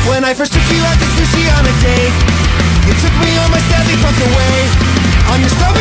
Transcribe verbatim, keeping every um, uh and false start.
When I first took you out to sushi on a date, you took me on my sadly pumped away. On your stomach